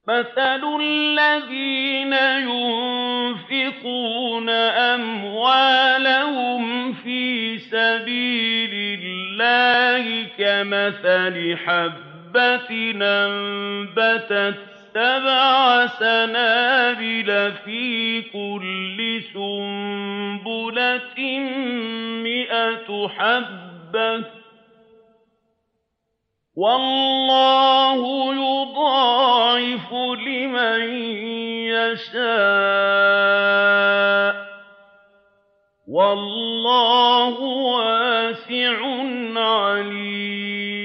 مَثَلُ الَّذِينَ يُنفِقُونَ أَمْوَالَهُمْ فِي سَبِيلِ اللَّهِ كَمَثَلِ حَبَّةٍ أَنبَتَتْ سَبْعَ سَنَابِلَ فِي كُلِّ سُنبُلَةٍ مِّائَةُ حَبَّةٍ ۗ وَاللَّهُ يُضَاعِفُ لِمَن يَشَاءُ ۗ وَاللَّهُ وَاسِعٌ عَلِيمٌ